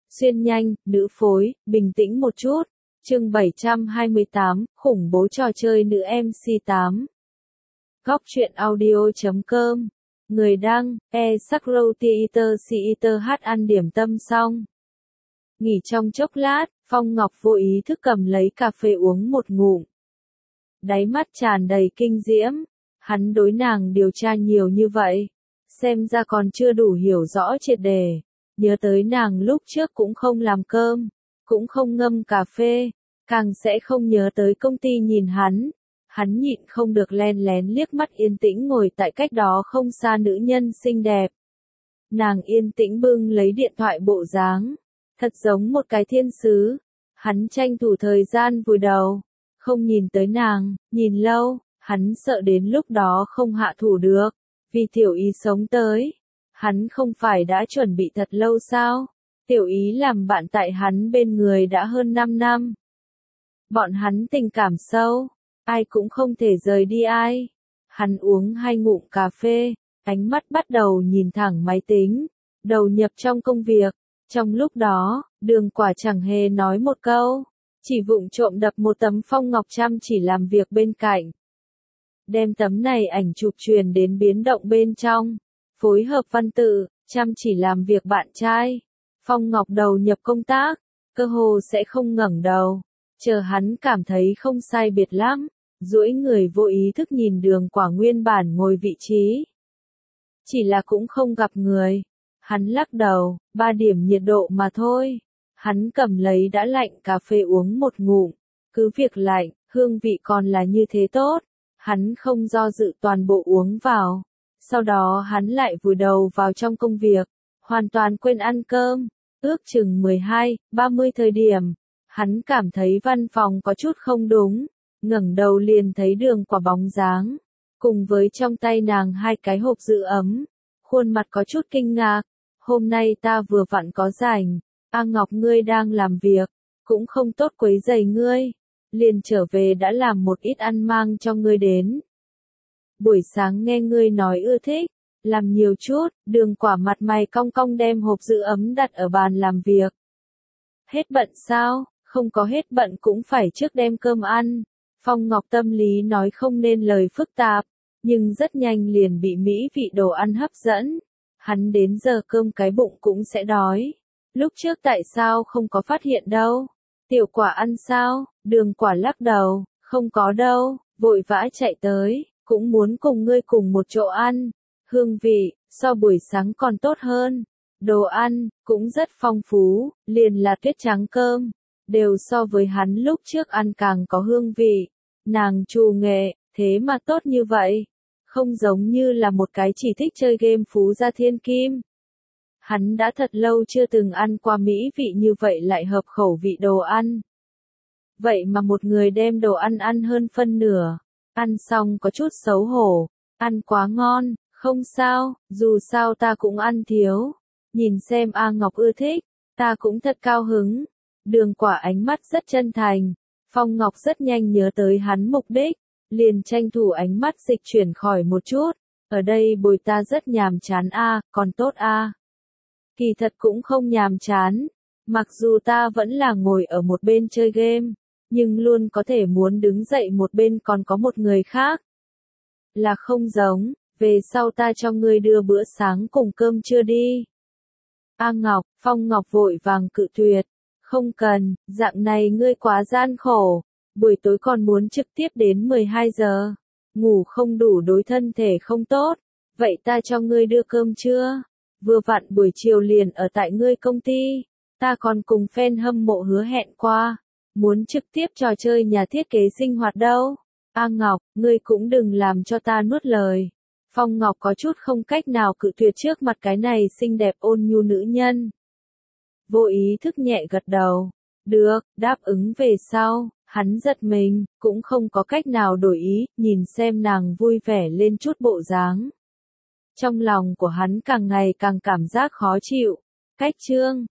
xuyên nhanh, nữ phối, bình tĩnh một chút. Chương 728, khủng bố trò chơi nữ MC8. Góc truyện audio.com. Người đăng, Sakrotheater hát ăn điểm tâm xong. Nghỉ trong chốc lát, Phong Ngọc vô ý thức cầm lấy cà phê uống một ngụm. Đáy mắt tràn đầy kinh diễm, hắn đối nàng điều tra nhiều như vậy, xem ra còn chưa đủ hiểu rõ triệt đề. Nhớ tới nàng lúc trước cũng không làm cơm, cũng không ngâm cà phê, càng sẽ không nhớ tới công ty nhìn hắn nhịn không được len lén liếc mắt yên tĩnh ngồi tại cách đó không xa nữ nhân xinh đẹp. Nàng yên tĩnh bưng lấy điện thoại bộ dáng, thật giống một cái thiên sứ. Hắn tranh thủ thời gian vùi đầu, không nhìn tới nàng, nhìn lâu, hắn sợ đến lúc đó không hạ thủ được, vì tiểu ý sống tới. Hắn không phải đã chuẩn bị thật lâu sao? Tiểu ý làm bạn tại hắn bên người đã hơn 5 năm. Bọn hắn tình cảm sâu, ai cũng không thể rời đi ai. Hắn uống 2 ngụm cà phê, ánh mắt bắt đầu nhìn thẳng máy tính, đầu nhập trong công việc. Trong lúc đó, Đường Quả chẳng hề nói một câu, chỉ vụng trộm đập một tấm Phong Ngọc chăm chỉ làm việc bên cạnh. Đem tấm này ảnh chụp truyền đến biến động bên trong, phối hợp văn tự, chăm chỉ làm việc bạn trai. Phong Ngọc đầu nhập công tác, cơ hồ sẽ không ngẩng đầu, chờ hắn cảm thấy không sai biệt lắm, duỗi người vô ý thức nhìn Đường Quả nguyên bản ngồi vị trí. Chỉ là cũng không gặp người. Hắn lắc đầu, 3 điểm nhiệt độ mà thôi. Hắn cầm lấy đã lạnh cà phê uống một ngụm. Cứ việc lạnh, hương vị còn là như thế tốt. Hắn không do dự toàn bộ uống vào. Sau đó hắn lại vùi đầu vào trong công việc. Hoàn toàn quên ăn cơm. Ước chừng 12:30 thời điểm. Hắn cảm thấy văn phòng có chút không đúng. Ngẩng đầu liền thấy Đường Quả bóng dáng. Cùng với trong tay nàng 2 cái hộp giữ ấm. Khuôn mặt có chút kinh ngạc. Hôm nay ta vừa vặn có rảnh, A Ngọc ngươi đang làm việc, cũng không tốt quấy rầy ngươi, liền trở về đã làm một ít ăn mang cho ngươi đến. Buổi sáng nghe ngươi nói ưa thích, làm nhiều chút. Đường Quả mặt mày cong cong đem hộp giữ ấm đặt ở bàn làm việc. Hết bận sao? Không có hết bận cũng phải trước đem cơm ăn. Phong Ngọc tâm lý nói không nên lời phức tạp, nhưng rất nhanh liền bị mỹ vị đồ ăn hấp dẫn. Hắn đến giờ cơm cái bụng cũng sẽ đói. Lúc trước tại sao không có phát hiện đâu? Tiểu Quả ăn sao? Đường Quả lắc đầu, không có đâu, vội vã chạy tới, cũng muốn cùng ngươi cùng một chỗ ăn. Hương vị, so buổi sáng còn tốt hơn. Đồ ăn, cũng rất phong phú, liền là tuyết trắng cơm. Đều so với hắn lúc trước ăn càng có hương vị. Nàng trù nghệ, thế mà tốt như vậy. Không giống như là một cái chỉ thích chơi game phú gia thiên kim. Hắn đã thật lâu chưa từng ăn qua mỹ vị như vậy lại hợp khẩu vị đồ ăn. Vậy mà một người đem đồ ăn ăn hơn phân nửa. Ăn xong có chút xấu hổ. Ăn quá ngon, không sao, dù sao ta cũng ăn thiếu. Nhìn xem A Ngọc ưa thích, ta cũng thật cao hứng. Đường Quả ánh mắt rất chân thành. Phong Ngọc rất nhanh nhớ tới hắn mục đích. Liền tranh thủ ánh mắt dịch chuyển khỏi một chút. Ở đây bồi ta rất nhàm chán a, còn tốt a. Kỳ thật cũng không nhàm chán. Mặc dù ta vẫn là ngồi ở một bên chơi game, nhưng luôn có thể muốn đứng dậy một bên còn có một người khác. Là không giống, về sau ta cho ngươi đưa bữa sáng cùng cơm trưa đi. A Ngọc, Phong Ngọc vội vàng cự tuyệt. Không cần, dạng này ngươi quá gian khổ. Buổi tối còn muốn trực tiếp đến 12 giờ. Ngủ không đủ đối thân thể không tốt. Vậy ta cho ngươi đưa cơm trưa. Vừa vặn buổi chiều liền ở tại ngươi công ty. Ta còn cùng fan hâm mộ hứa hẹn qua. Muốn trực tiếp trò chơi nhà thiết kế sinh hoạt đâu. A Ngọc, ngươi cũng đừng làm cho ta nuốt lời. Phong Ngọc có chút không cách nào cự tuyệt trước mặt cái này xinh đẹp ôn nhu nữ nhân. Vô ý thức nhẹ gật đầu. Được, đáp ứng về sau. Hắn giật mình, cũng không có cách nào đổi ý, nhìn xem nàng vui vẻ lên chút bộ dáng. Trong lòng của hắn càng ngày càng cảm giác khó chịu. Cách chương,